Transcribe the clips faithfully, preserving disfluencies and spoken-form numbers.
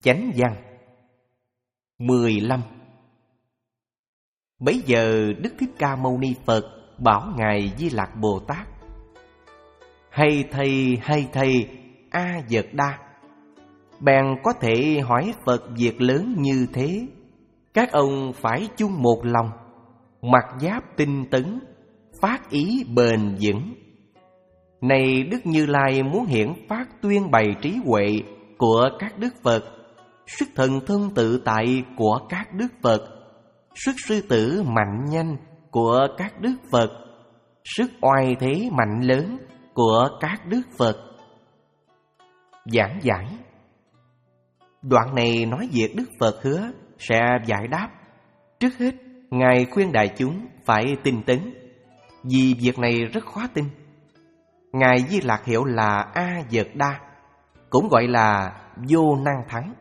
Chánh văn mười lăm. Bấy giờ Đức Thích Ca Mâu Ni Phật bảo Ngài Di Lặc Bồ Tát: Hay thầy, hay thầy, A Dật Đa, bèn có thể hỏi Phật việc lớn như thế. Các ông phải chung một lòng, mặc giáp tinh tấn, phát ý bền vững. Này Đức Như Lai muốn hiển phát tuyên bày trí huệ của các Đức Phật, sức thần thông tự tại của các Đức Phật, sức sư tử mạnh nhanh của các Đức Phật, sức oai thế mạnh lớn của các Đức Phật. Giảng giải. Đoạn này nói việc Đức Phật hứa sẽ giải đáp. Trước hết, Ngài khuyên đại chúng phải tinh tấn, vì việc này rất khó tin. Ngài Di Lặc hiệu là A Dật Đa, cũng gọi là vô năng thắng.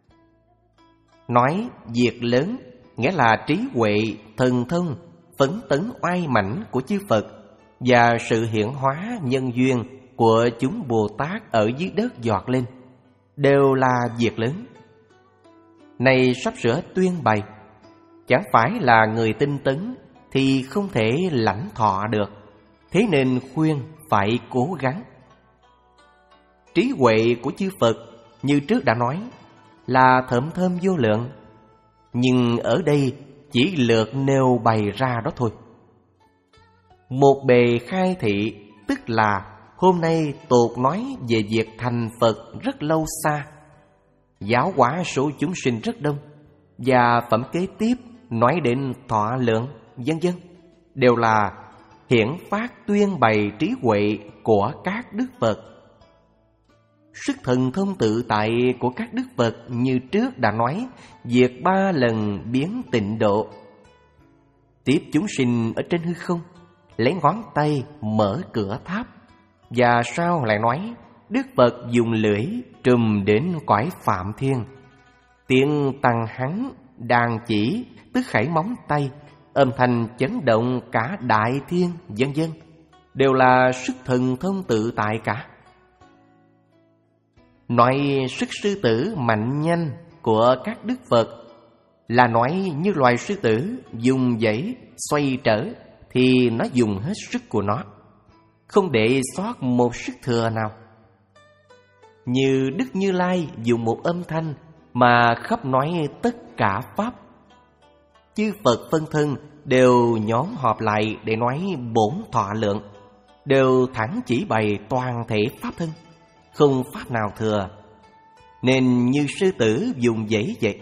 Nói việc lớn nghĩa là trí huệ, thần thông, phấn tấn oai mãnh của chư Phật và sự hiển hóa nhân duyên của chúng Bồ Tát ở dưới đất giọt lên, đều là việc lớn. Này sắp sửa tuyên bày, chẳng phải là người tinh tấn thì không thể lãnh thọ được, thế nên khuyên phải cố gắng. Trí huệ của chư Phật như trước đã nói là thơm thơm vô lượng, nhưng ở đây chỉ lược nêu bày ra đó thôi. Một bề khai thị tức là hôm nay tột nói về việc thành Phật rất lâu xa, giáo hóa số chúng sinh rất đông, và phẩm kế tiếp nói đến thọ lượng, vân vân, đều là hiển phát tuyên bày trí huệ của các Đức Phật. Sức thần thông tự tại của các Đức Phật như trước đã nói việc ba lần biến tịnh độ. Tiếp chúng sinh ở trên hư không, lấy ngón tay mở cửa tháp, và sau lại nói Đức Phật dùng lưỡi trùm đến cõi Phạm Thiên. Tiếng tăng hắn đàn chỉ tức khẩy móng tay, âm thanh chấn động cả đại thiên, vân vân, đều là sức thần thông tự tại cả. Nói sức sư tử mạnh nhanh của các Đức Phật là nói như loài sư tử dùng dãy xoay trở thì nó dùng hết sức của nó, không để sót một sức thừa nào. Như Đức Như Lai dùng một âm thanh mà khắp nói tất cả Pháp. Chư Phật phân thân đều nhóm họp lại để nói bổn thọ lượng, đều thẳng chỉ bày toàn thể Pháp thân, không Pháp nào thừa, nên như sư tử dùng dãy vậy.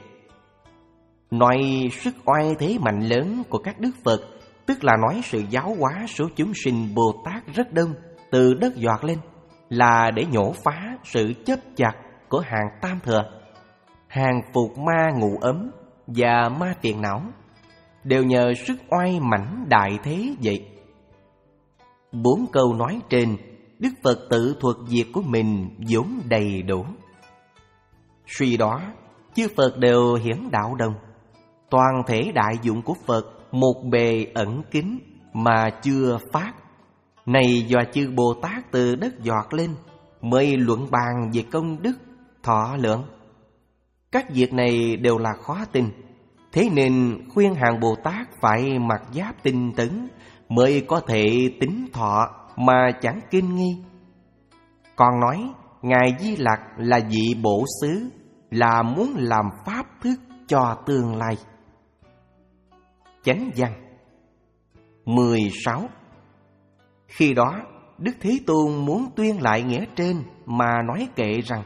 Nói sức oai thế mạnh lớn của các Đức Phật tức là nói sự giáo hóa số chúng sinh Bồ Tát rất đông từ đất giọt lên, là để nhổ phá sự chấp chặt của hàng tam thừa, hàng phục ma ngụ ấm và ma phiền não, đều nhờ sức oai mãnh đại thế vậy. Bốn câu nói trên, Đức Phật tự thuật việc của mình vốn đầy đủ. Suy đó, chư Phật đều hiển đạo đồng, toàn thể đại dụng của Phật một bề ẩn kín mà chưa phát. Này do chư Bồ Tát từ đất giọt lên mới luận bàn về công đức, thọ lượng. Các việc này đều là khó tin, thế nên khuyên hàng Bồ Tát phải mặc giáp tinh tấn mới có thể tính thọ mà chẳng kinh nghi. Còn nói Ngài Di Lặc là vị bổ xứ, là muốn làm pháp thức cho tương lai. Chánh văn mười sáu. Khi đó Đức Thế Tôn muốn tuyên lại nghĩa trên mà nói kệ rằng: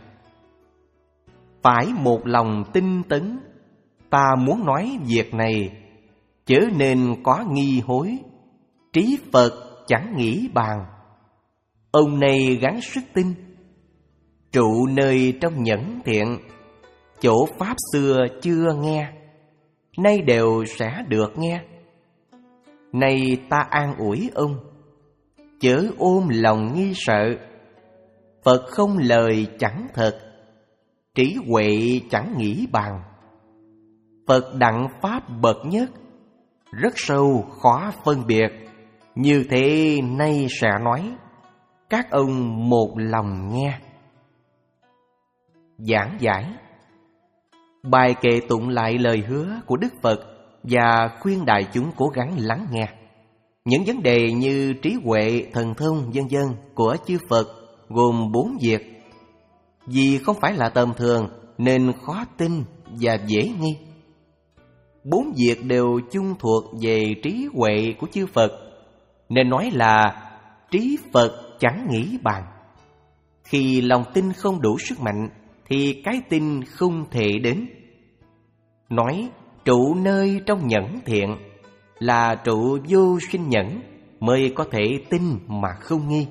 Phải một lòng tinh tấn, ta muốn nói việc này, chớ nên có nghi hối, trí Phật chẳng nghĩ bàn. Ông này gắng sức tin, trụ nơi trong nhẫn thiện, chỗ Pháp xưa chưa nghe, nay đều sẽ được nghe. Này ta an ủi ông, chớ ôm lòng nghi sợ. Phật không lời chẳng thật, trí huệ chẳng nghĩ bàn. Phật đặng Pháp bậc nhất, rất sâu khó phân biệt. Như thế nay sẽ nói, các ông một lòng nghe. Giảng giải. Bài kệ tụng lại lời hứa của Đức Phật và khuyên đại chúng cố gắng lắng nghe. Những vấn đề như trí huệ, thần thông, vân vân của chư Phật gồm bốn việc. Vì không phải là tầm thường nên khó tin và dễ nghi. Bốn việc đều chung thuộc về trí huệ của chư Phật, nên nói là trí Phật chẳng nghĩ bàn. Khi lòng tin không đủ sức mạnh thì cái tin không thể đến. Nói trụ nơi trong nhẫn thiện là trụ vô sinh nhẫn mới có thể tin mà không nghi.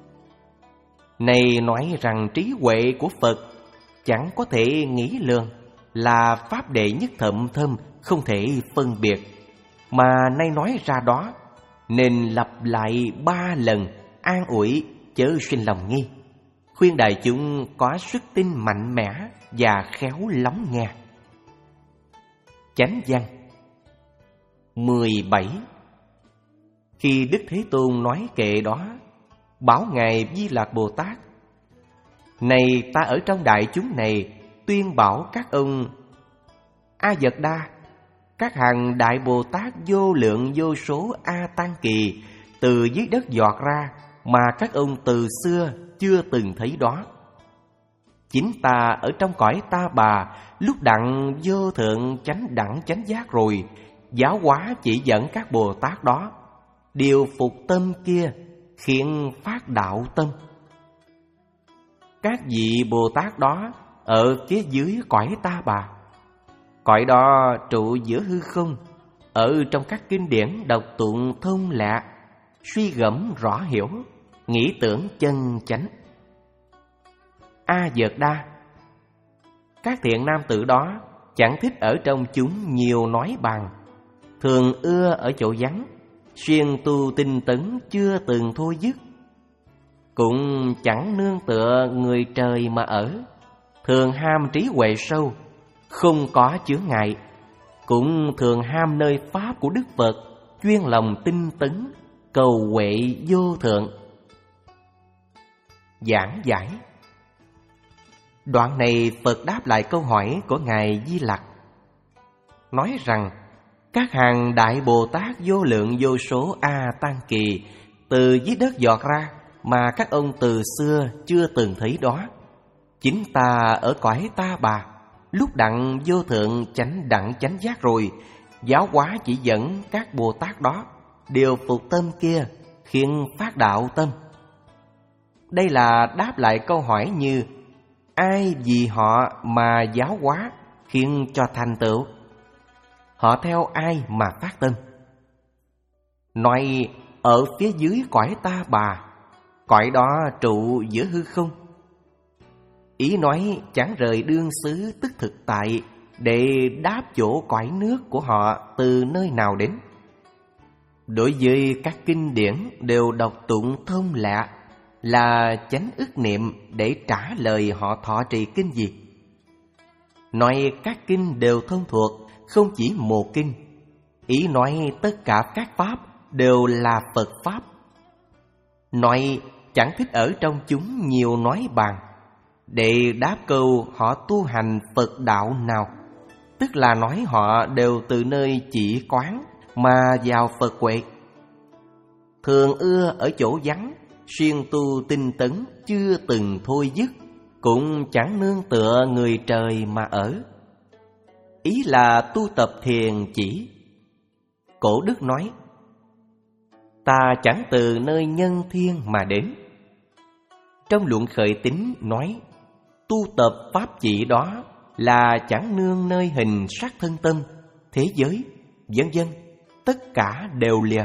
Này nói rằng trí huệ của Phật chẳng có thể nghĩ lường, là pháp đệ nhất thậm thâm, không thể phân biệt. Mà nay nói ra đó nên lặp lại ba lần an ủi chớ sinh lòng nghi, khuyên đại chúng có sức tin mạnh mẽ và khéo lắng nghe. Chánh văn mười bảy. Khi Đức Thế Tôn nói kệ đó, bảo Ngài Di Lạc Bồ Tát: này ta ở trong đại chúng này tuyên bảo các ông A Dật Đa, các hàng đại Bồ Tát vô lượng vô số A Tăng Kỳ từ dưới đất giọt ra mà các ông từ xưa chưa từng thấy đó. Chính ta ở trong cõi Ta Bà lúc đặng vô thượng chánh đẳng chánh giác rồi, giáo hóa chỉ dẫn các Bồ Tát đó điều phục tâm kia, khiến phát đạo tâm. Các vị Bồ Tát đó ở phía dưới cõi Ta Bà. Cõi đó trụ giữa hư không, ở trong các kinh điển đọc tụng thông lạ, suy gẫm rõ hiểu, nghĩ tưởng chân chánh. A Dật Đa, các thiện nam tử đó chẳng thích ở trong chúng nhiều nói bàn, thường ưa ở chỗ vắng, xuyên tu tinh tấn chưa từng thôi dứt. Cũng chẳng nương tựa người trời mà ở, thường ham trí huệ sâu, không có chướng ngại. Cũng thường ham nơi pháp của Đức Phật, chuyên lòng tinh tấn, cầu huệ vô thượng. Giảng giải. Đoạn này Phật đáp lại câu hỏi của Ngài Di Lặc, nói rằng các hàng đại Bồ Tát vô lượng vô số A Tăng Kỳ từ dưới đất giọt ra mà các ông từ xưa chưa từng thấy đó. Chính ta ở cõi Ta Bà lúc đặng vô thượng chánh đẳng chánh giác rồi, giáo hóa chỉ dẫn các Bồ Tát đó điều phục tâm kia, khiến phát đạo tâm. Đây là đáp lại câu hỏi như ai vì họ mà giáo hóa khiến cho thành tựu, họ theo ai mà phát tâm. Nói ở phía dưới cõi Ta Bà, cõi đó trụ giữa hư không. Ý nói chẳng rời đương xứ tức thực tại để đáp chỗ cõi nước của họ từ nơi nào đến. Đối với các kinh điển đều đọc tụng thông lạ, là chánh ức niệm để trả lời họ thọ trì kinh gì. Nói các kinh đều thông thuộc, không chỉ một kinh. Ý nói tất cả các pháp đều là Phật pháp. Nói chẳng thích ở trong chúng nhiều nói bàn, để đáp câu họ tu hành Phật đạo nào, tức là nói họ đều từ nơi chỉ quán mà vào Phật huệ. Thường ưa ở chỗ vắng, xuyên tu tinh tấn chưa từng thôi dứt, cũng chẳng nương tựa người trời mà ở. Ý là tu tập thiền chỉ. Cổ đức nói: ta chẳng từ nơi nhân thiên mà đến. Trong luận khởi tín nói: tu tập pháp chỉ đó là chẳng nương nơi hình sắc thân tâm, thế giới, vân vân, tất cả đều lìa.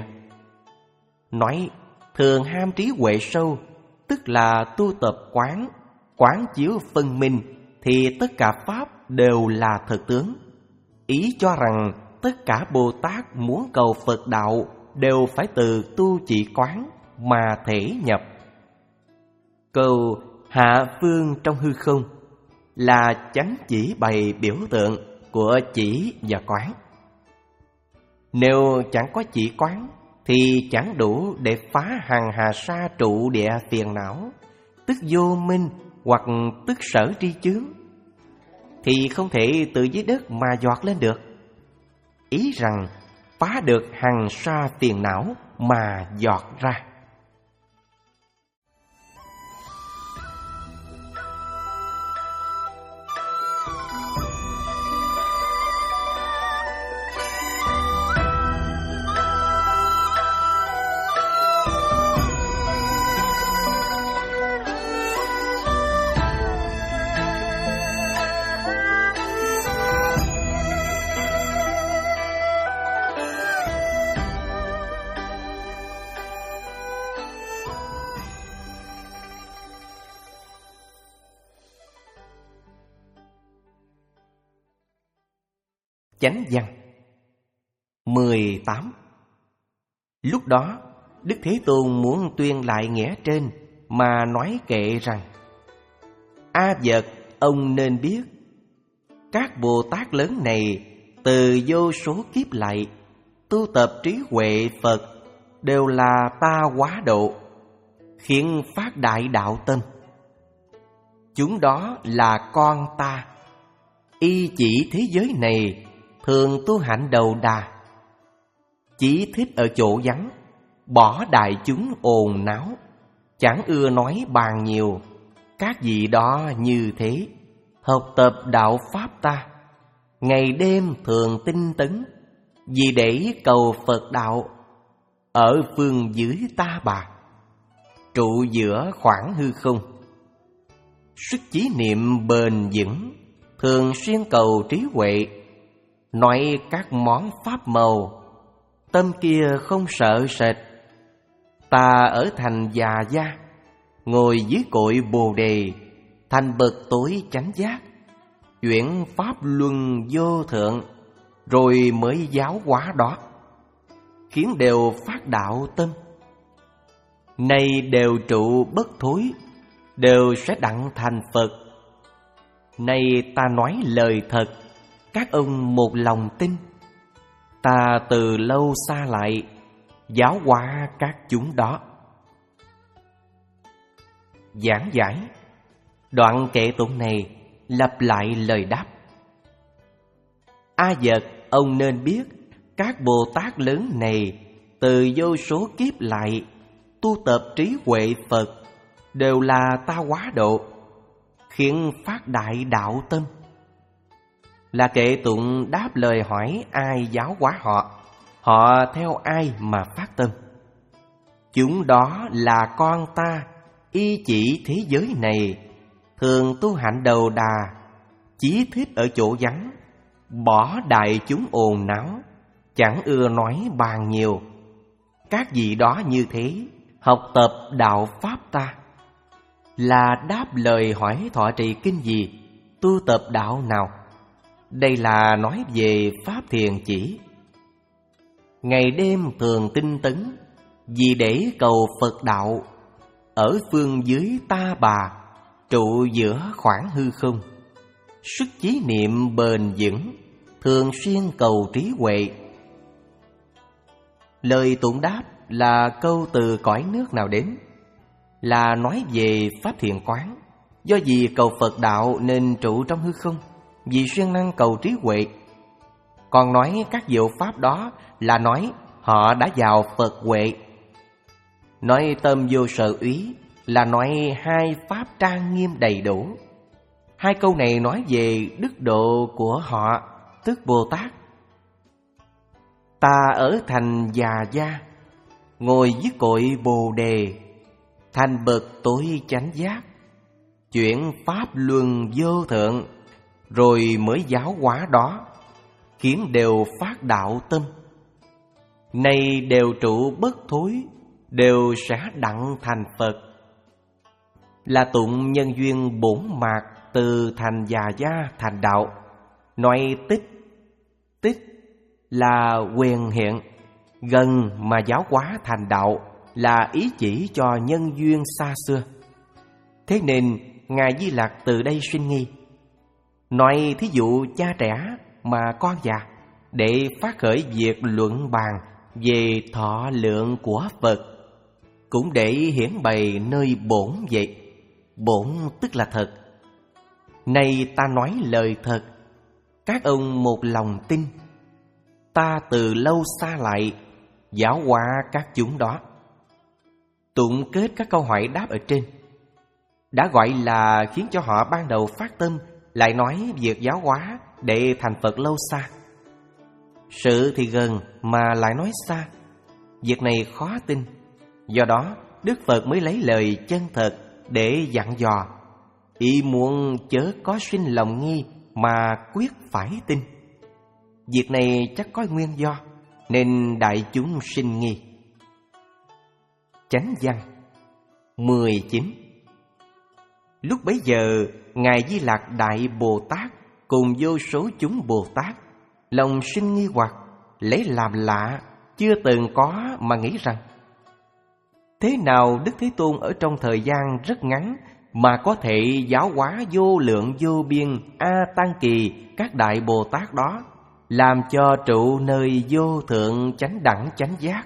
Nói thường ham trí huệ sâu, tức là tu tập quán, quán chiếu phân minh, thì tất cả pháp đều là thực tướng. Ý cho rằng tất cả Bồ Tát muốn cầu Phật đạo đều phải từ tu chỉ quán mà thể nhập. Câu hạ phương trong hư không là chánh chỉ bày biểu tượng của chỉ và quán. Nếu chẳng có chỉ quán thì chẳng đủ để phá hằng hà sa trụ địa phiền não, tức vô minh hoặc tức sở tri chướng. thì không thể từ dưới đất mà giọt lên được. Ý rằng phá được hằng sa phiền não mà giọt ra. Chánh văn mười tám. Lúc đó Đức Thế Tôn muốn tuyên lại nghĩa trên mà nói kệ rằng: A Vật, ông nên biết, các Bồ Tát lớn này từ vô số kiếp lại tu tập trí huệ Phật đều là ta quá độ, khiến phát đại đạo tâm. Chúng đó là con ta, y chỉ thế giới này thường tu hạnh đầu đà, chỉ thích ở chỗ vắng, bỏ đại chúng ồn náo, chẳng ưa nói bàn nhiều. Các vị đó như thế, học tập đạo Pháp ta, ngày đêm thường tinh tấn, vì để cầu Phật đạo, ở phương dưới ta bà, trụ giữa khoảng hư không. Sức chí niệm bền vững, thường xuyên cầu trí huệ, nói các món pháp màu, tâm kia không sợ sệt. Ta ở thành Già Gia, ngồi dưới cội Bồ Đề, thành bậc tối chánh giác, chuyển pháp luân vô thượng, rồi mới giáo hóa đó, khiến đều phát đạo tâm. Nay đều trụ bất thối, đều sẽ đặng thành Phật. Nay ta nói lời thật, các ông một lòng tin. Ta từ lâu xa lại, giáo hóa các chúng đó. Giảng giải. Đoạn kệ tụng này lặp lại lời đáp. A Vật, ông nên biết, các Bồ Tát lớn này từ vô số kiếp lại tu tập trí huệ Phật đều là ta quá độ, khiến phát đại đạo tâm. Là kệ tụng đáp lời hỏi ai giáo hóa họ, họ theo ai mà phát tâm. Chúng đó là con ta, y chỉ thế giới này thường tu hạnh đầu đà, chí thích ở chỗ vắng, bỏ đại chúng ồn náo, chẳng ưa nói bàn nhiều. Các vị đó như thế, học tập đạo Pháp ta. Là đáp lời hỏi thọ trì kinh gì, tu tập đạo nào? Đây là nói về Pháp Thiền chỉ. Ngày đêm thường tinh tấn, vì để cầu Phật đạo, ở phương dưới ta bà, trụ giữa khoảng hư không. Sức chí niệm bền vững, thường xuyên cầu trí huệ. Lời tụng đáp là câu từ cõi nước nào đến? Là nói về Pháp Thiền quán. Do vì cầu Phật đạo nên trụ trong hư không, vì siêng năng cầu trí huệ. Còn nói các diệu pháp đó là nói họ đã vào Phật huệ. Nói tâm vô sở úy là nói hai pháp trang nghiêm đầy đủ. Hai câu này nói về đức độ của họ, tức Bồ Tát. Ta ở thành Già Gia, ngồi dưới cội Bồ Đề, thành bậc tối chánh giác, chuyển pháp luân vô thượng, rồi mới giáo hóa đó, khiến đều phát đạo tâm. Nay đều trụ bất thối, đều sẽ đặng thành Phật. Là tụng nhân duyên bổn mạc từ thành Già Gia thành đạo. Nói tích, tích là quyền hiện, gần mà giáo hóa thành đạo là ý chỉ cho nhân duyên xa xưa. Thế nên Ngài Di Lặc từ đây sinh nghi. Nói thí dụ cha trẻ mà con già, để phát khởi việc luận bàn về thọ lượng của Phật, cũng để hiển bày nơi bổn vậy. Bổn tức là thật. nay ta nói lời thật, các ông một lòng tin. Ta từ lâu xa lại, giáo hóa các chúng đó. Tụng kết các câu hỏi đáp ở trên đã gọi là khiến cho họ ban đầu phát tâm, lại nói việc giáo hóa để thành Phật lâu xa. Sự thì gần mà lại nói xa, việc này khó tin. Do đó Đức Phật mới lấy lời chân thật để dặn dò, ý muốn chớ có sinh lòng nghi mà quyết phải tin. Việc này chắc có nguyên do, nên đại chúng sinh nghi. Chánh văn mười chín. Lúc bấy giờ, Ngài Di Lặc Đại Bồ Tát cùng vô số chúng Bồ Tát lòng sinh nghi hoặc, lấy làm lạ, chưa từng có mà nghĩ rằng: thế nào Đức Thế Tôn ở trong thời gian rất ngắn mà có thể giáo hóa vô lượng vô biên A Tăng Kỳ các Đại Bồ Tát đó, làm cho trụ nơi vô thượng chánh đẳng chánh giác?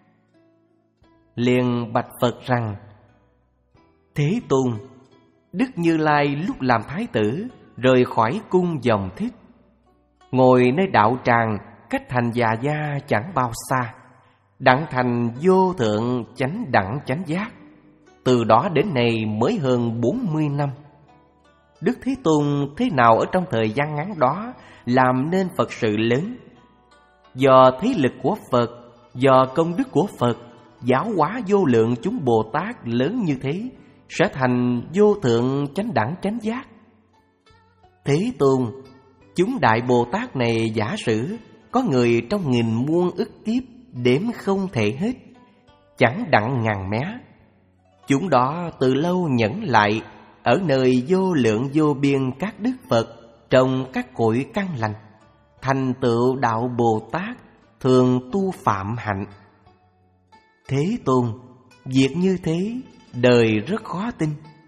Liền bạch Phật rằng: Thế Tôn, Đức Như Lai lúc làm thái tử rời khỏi cung Dòng Thích, ngồi nơi đạo tràng cách thành Già Gia chẳng bao xa, đặng thành vô thượng chánh đẳng chánh giác. Từ đó đến nay mới hơn bốn mươi năm. Đức Thế Tôn thế nào ở trong thời gian ngắn đó làm nên Phật sự lớn? Do thế lực của Phật, do công đức của Phật, giáo hóa vô lượng chúng Bồ Tát lớn như thế, sẽ thành vô thượng chánh đẳng chánh giác. Thế Tôn, chúng Đại Bồ Tát này giả sử có người trong nghìn muôn ức kiếp đếm không thể hết, chẳng đặng ngàn mé. Chúng đó từ lâu nhẫn lại ở nơi vô lượng vô biên các đức Phật trong các cội căn lành, thành tựu đạo Bồ Tát, thường tu phạm hạnh. Thế Tôn, việc như thế đời rất khó tin.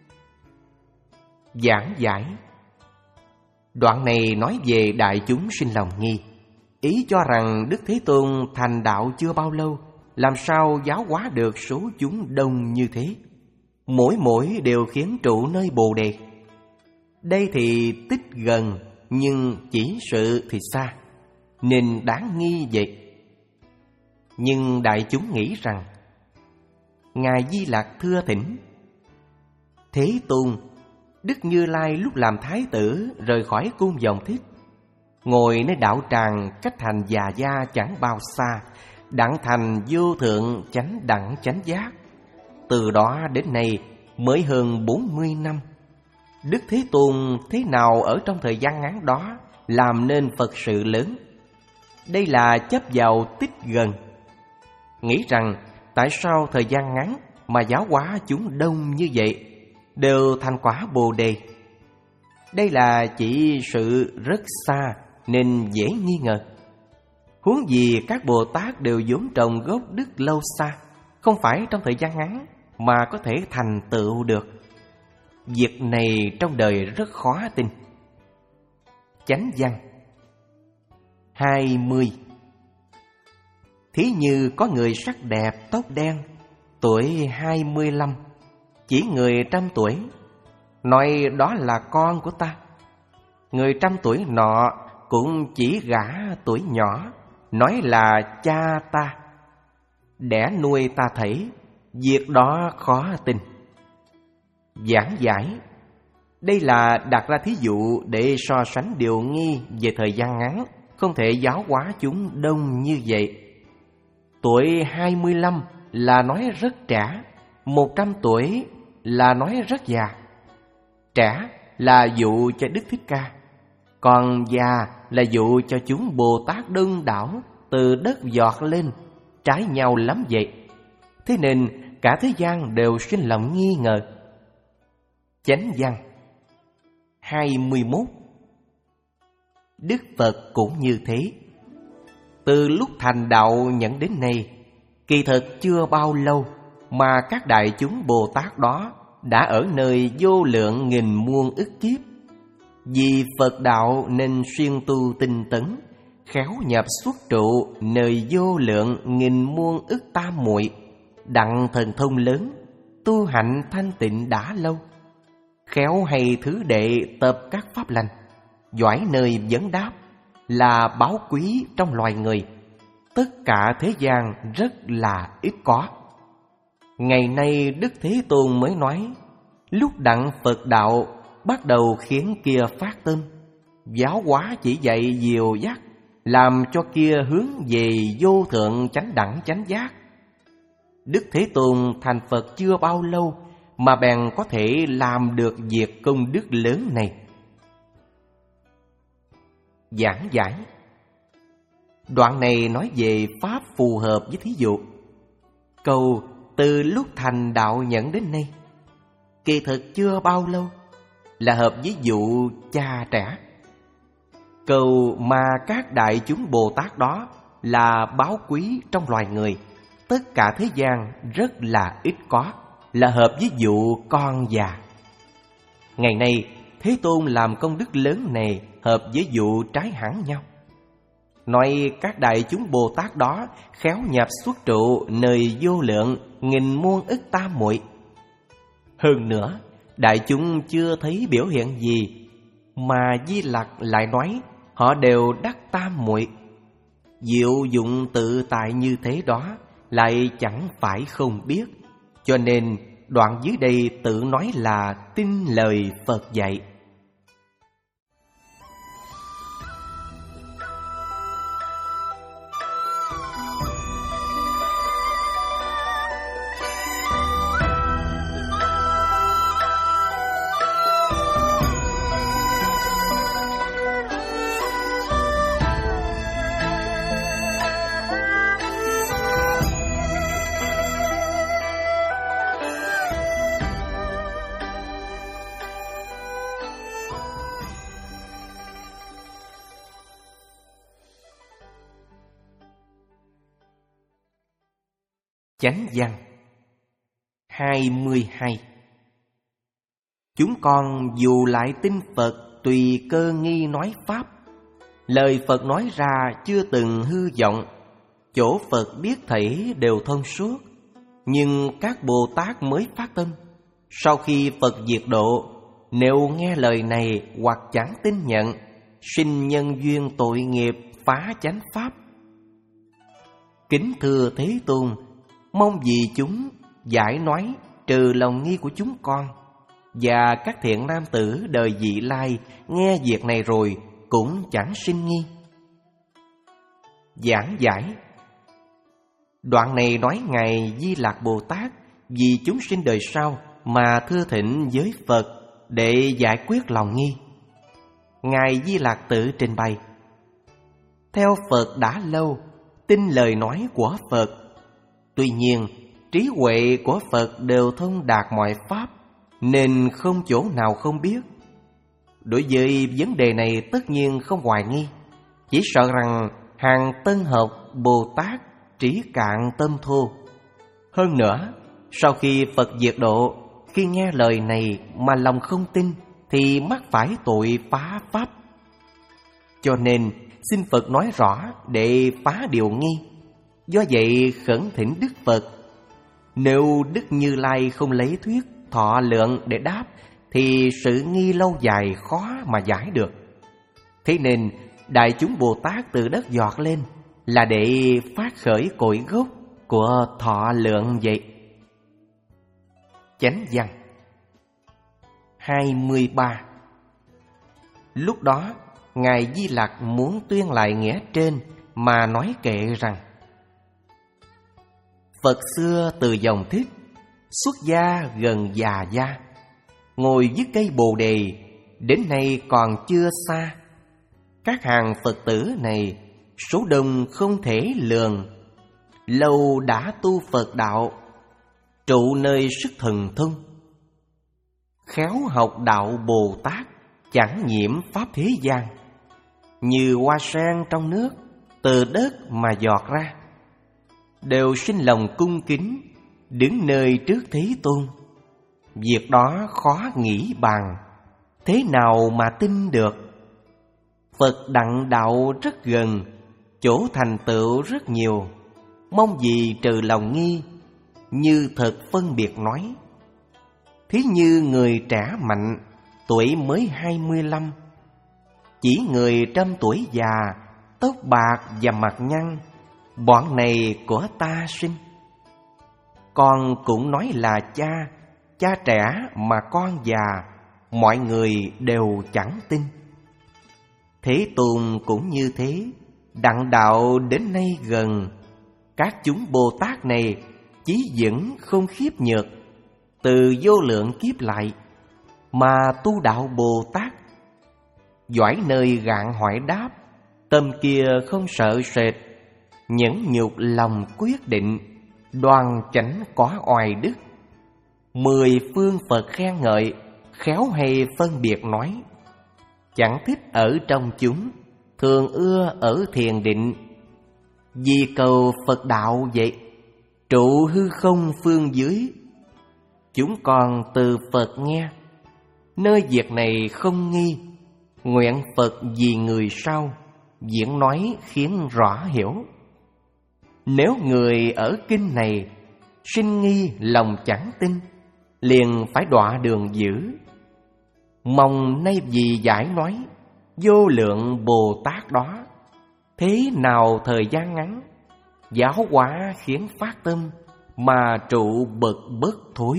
Giảng giải. Đoạn này nói về đại chúng sinh lòng nghi, ý cho rằng Đức Thế Tôn thành đạo chưa bao lâu, làm sao giáo hóa được số chúng đông như thế, mỗi mỗi đều khiến trụ nơi Bồ Đề. Đây thì tích gần, nhưng chỉ sự thì xa, nên đáng nghi vậy. Nhưng đại chúng nghĩ rằng: Ngài Di Lặc thưa thỉnh, Thế Tôn, Đức Như Lai lúc làm thái tử rời khỏi cung Dòng Thích, ngồi nơi đạo tràng cách thành Già Gia chẳng bao xa, đặng thành vô thượng chánh đẳng chánh giác. Từ đó đến nay mới hơn bốn mươi năm. Đức Thế Tôn thế nào ở trong thời gian ngắn đó làm nên Phật sự lớn? Đây là chấp vào tích gần, nghĩ rằng tại sao thời gian ngắn mà giáo hóa chúng đông như vậy, đều thành quả Bồ Đề. Đây là chỉ sự rất xa nên dễ nghi ngờ. Huống gì các Bồ Tát đều vốn trồng gốc đức lâu xa, không phải trong thời gian ngắn mà có thể thành tựu được. Việc này trong đời rất khó tin. Chánh văn hai mươi. Thí như có người sắc đẹp tóc đen, tuổi hai mươi lăm, chỉ người trăm tuổi, nói đó là con của ta. Người trăm tuổi nọ cũng chỉ gã tuổi nhỏ, nói là cha ta, đẻ nuôi ta thấy, việc đó khó tin. Giảng giải. Đây là đặt ra thí dụ để so sánh điều nghi về thời gian ngắn, không thể giáo hóa chúng đông như vậy. Tuổi hai mươi lăm là nói rất trẻ, một trăm tuổi là nói rất già. Trẻ là dụ cho Đức Thích Ca, còn già là dụ cho chúng Bồ Tát đông đảo từ đất giọt lên, trái nhau lắm vậy. Thế nên cả thế gian đều sinh lòng nghi ngờ. Chánh văn hai mươi mốt. Đức Phật cũng như thế. Từ lúc thành đạo nhận đến nay, kỳ thực chưa bao lâu mà các đại chúng Bồ Tát đó đã ở nơi vô lượng nghìn muôn ức kiếp. Vì Phật đạo nên xuyên tu tinh tấn, khéo nhập xuất trụ nơi vô lượng nghìn muôn ức tam muội, đặng thần thông lớn, tu hạnh thanh tịnh đã lâu. khéo hay thứ đệ tập các pháp lành, giỏi nơi vấn đáp, là báu quý trong loài người, tất cả thế gian rất là ít có. Ngày nay Đức Thế Tôn mới nói, lúc đặng Phật đạo bắt đầu khiến kia phát tâm, giáo hóa chỉ dạy dìu dắt, làm cho kia hướng về vô thượng chánh đẳng chánh giác. Đức Thế Tôn thành Phật chưa bao lâu mà bèn có thể làm được việc công đức lớn này. Giảng giải. Đoạn này nói về pháp phù hợp với thí dụ. Câu từ lúc thành đạo nhẫn đến nay, kỳ thực chưa bao lâu, là hợp ví dụ cha trẻ. Câu mà các đại chúng Bồ Tát đó là báu quý trong loài người, tất cả thế gian rất là ít có, là hợp ví dụ con già. Ngày nay Thế Tôn làm công đức lớn này hợp với dụ trái hẳn nhau. Nói các đại chúng Bồ Tát đó khéo nhập xuất trụ nơi vô lượng nghìn muôn ức tam muội. Hơn nữa, đại chúng chưa thấy biểu hiện gì, mà Di Lặc lại nói họ đều đắc tam muội. Diệu dụng tự tại như thế đó lại chẳng phải không biết, cho nên đoạn dưới đây tự nói là tin lời Phật dạy. Chánh văn hai mươi hai. Chúng con dù lại tin Phật tùy cơ nghi nói Pháp, lời Phật nói ra chưa từng hư vọng, chỗ Phật biết thảy đều thông suốt. Nhưng các Bồ Tát mới phát tâm, sau khi Phật diệt độ, nếu nghe lời này hoặc chẳng tin nhận, sinh nhân duyên tội nghiệp phá chánh Pháp. Kính thưa Thế Tôn, mong vì chúng giải nói trừ lòng nghi của chúng con, và các thiện nam tử đời vị lai nghe việc này rồi cũng chẳng sinh nghi. Giảng giải. Đoạn này nói Ngài Di Lặc Bồ Tát vì chúng sinh đời sau mà thưa thỉnh với Phật để giải quyết lòng nghi. Ngài Di Lặc tự trình bày: theo Phật đã lâu, tin lời nói của Phật. Tuy nhiên, trí huệ của Phật đều thông đạt mọi pháp, nên không chỗ nào không biết. Đối với vấn đề này tất nhiên không hoài nghi, chỉ sợ rằng hàng tân học Bồ Tát trí cạn tâm thô. Hơn nữa, sau khi Phật diệt độ, khi nghe lời này mà lòng không tin, thì mắc phải tội phá pháp. Cho nên xin Phật nói rõ để phá điều nghi. Do vậy khẩn thỉnh Đức Phật, nếu Đức Như Lai không lấy thuyết thọ lượng để đáp, thì sự nghi lâu dài khó mà giải được. Thế nên đại chúng Bồ Tát từ đất giọt lên là để phát khởi cội gốc của thọ lượng vậy. Chánh văn hai mươi ba. Lúc đó Ngài Di Lặc muốn tuyên lại nghĩa trên mà nói kệ rằng: Phật xưa từ dòng Thích, xuất gia gần già gia, ngồi dưới cây Bồ Đề, đến nay còn chưa xa. Các hàng Phật tử này số đông không thể lường, lâu đã tu Phật đạo, trụ nơi sức thần thông. Khéo học đạo Bồ Tát, chẳng nhiễm pháp thế gian, như hoa sen trong nước, từ đất mà giọt ra, đều sinh lòng cung kính, đứng nơi trước Thế Tôn. Việc đó khó nghĩ bàn, thế nào mà tin được? Phật đặng đạo rất gần, chỗ thành tựu rất nhiều, mong gì trừ lòng nghi, như thật phân biệt nói. Thí như người trẻ mạnh, tuổi mới hai mươi lăm, chỉ người trăm tuổi già, tóc bạc và mặt nhăn, bọn này của ta sinh. Con cũng nói là cha, cha trẻ mà con già, mọi người đều chẳng tin. Thế Tôn cũng như thế, đặng đạo đến nay gần, các chúng Bồ Tát này chí vững không khiếp nhược, từ vô lượng kiếp lại mà tu đạo Bồ Tát. Giỏi nơi gạn hỏi đáp, tâm kia không sợ sệt, nhẫn nhục lòng quyết định, đoan chánh có oai đức. Mười phương Phật khen ngợi, khéo hay phân biệt nói. Chẳng thích ở trong chúng, thường ưa ở thiền định. Vì cầu Phật đạo vậy, trụ hư không phương dưới. Chúng con từ Phật nghe, nơi việc này không nghi. Nguyện Phật vì người sau, diễn nói khiến rõ hiểu. Nếu người ở kinh này sinh nghi lòng chẳng tin, liền phải đọa đường dữ. Mong nay vì giải nói vô lượng Bồ Tát đó, thế nào thời gian ngắn, giáo hóa khiến phát tâm, mà trụ bậc bất thối.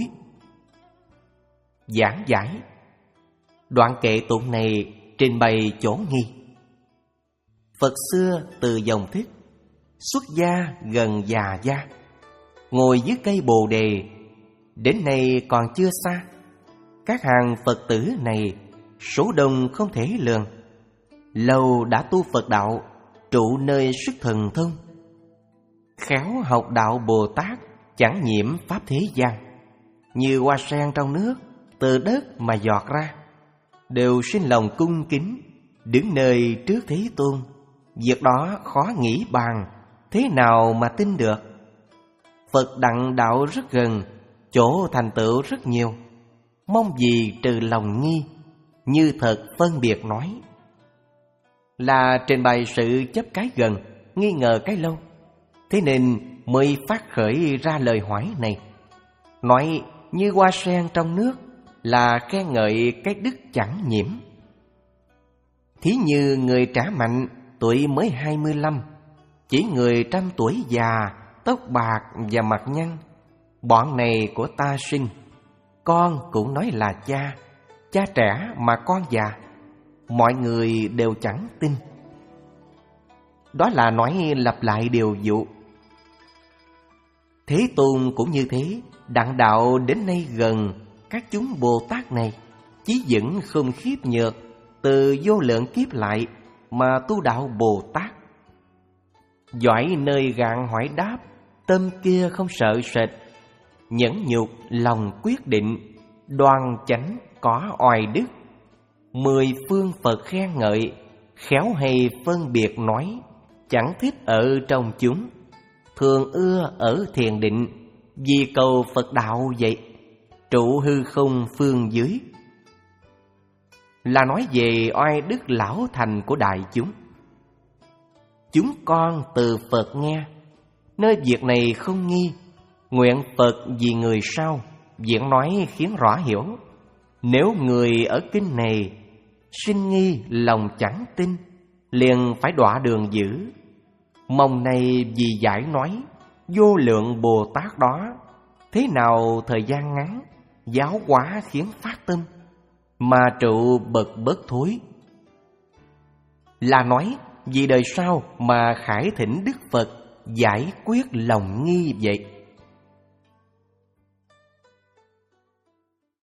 Giảng giải. Đoạn kệ tụng này trình bày chỗ nghi. Phật xưa từ dòng Thích, xuất gia gần già gia, ngồi dưới cây Bồ Đề, đến nay còn chưa xa. Các hàng Phật tử này số đông không thể lường, lâu đã tu Phật đạo, trụ nơi sức thần thông. Khéo học đạo Bồ Tát, chẳng nhiễm pháp thế gian, như hoa sen trong nước, từ đất mà giọt ra, đều sinh lòng cung kính, đứng nơi trước Thế Tôn. Việc đó khó nghĩ bàn, thế nào mà tin được. Phật đặng đạo rất gần, chỗ thành tựu rất nhiều, mong gì trừ lòng nghi, như thật phân biệt nói. Là trình bày sự chấp cái gần, nghi ngờ cái lâu, thế nên mới phát khởi ra lời hỏi này. Nói như hoa sen trong nước, là khen ngợi cái đức chẳng nhiễm. Thí như người trẻ mạnh, tuổi mới hai mươi lăm, chỉ người trăm tuổi già, tóc bạc và mặt nhăn, bọn này của ta sinh. Con cũng nói là cha, cha trẻ mà con già, mọi người đều chẳng tin. Đó là nói lặp lại điều dụ. Thế Tôn cũng như thế, đặng đạo đến nay gần, các chúng Bồ Tát này chí vững không khiếp nhược, từ vô lượng kiếp lại mà tu đạo Bồ Tát. Giỏi nơi gạn hỏi đáp, tâm kia không sợ sệt, nhẫn nhục lòng quyết định, đoan chánh có oai đức. Mười phương Phật khen ngợi, khéo hay phân biệt nói. Chẳng thích ở trong chúng, thường ưa ở thiền định. Vì cầu Phật đạo vậy, trụ hư không phương dưới. Là nói về oai đức lão thành của đại chúng. Chúng con từ Phật nghe, nơi việc này không nghi. Nguyện Phật vì người sau, diễn nói khiến rõ hiểu. Nếu người ở kinh này sinh nghi lòng chẳng tin, liền phải đọa đường dữ. Mong này vì giải nói vô lượng Bồ Tát đó, thế nào thời gian ngắn, giáo hóa khiến phát tâm, mà trụ bậc bất thối. Là nói vì đời sau mà khải thỉnh Đức Phật giải quyết lòng nghi vậy.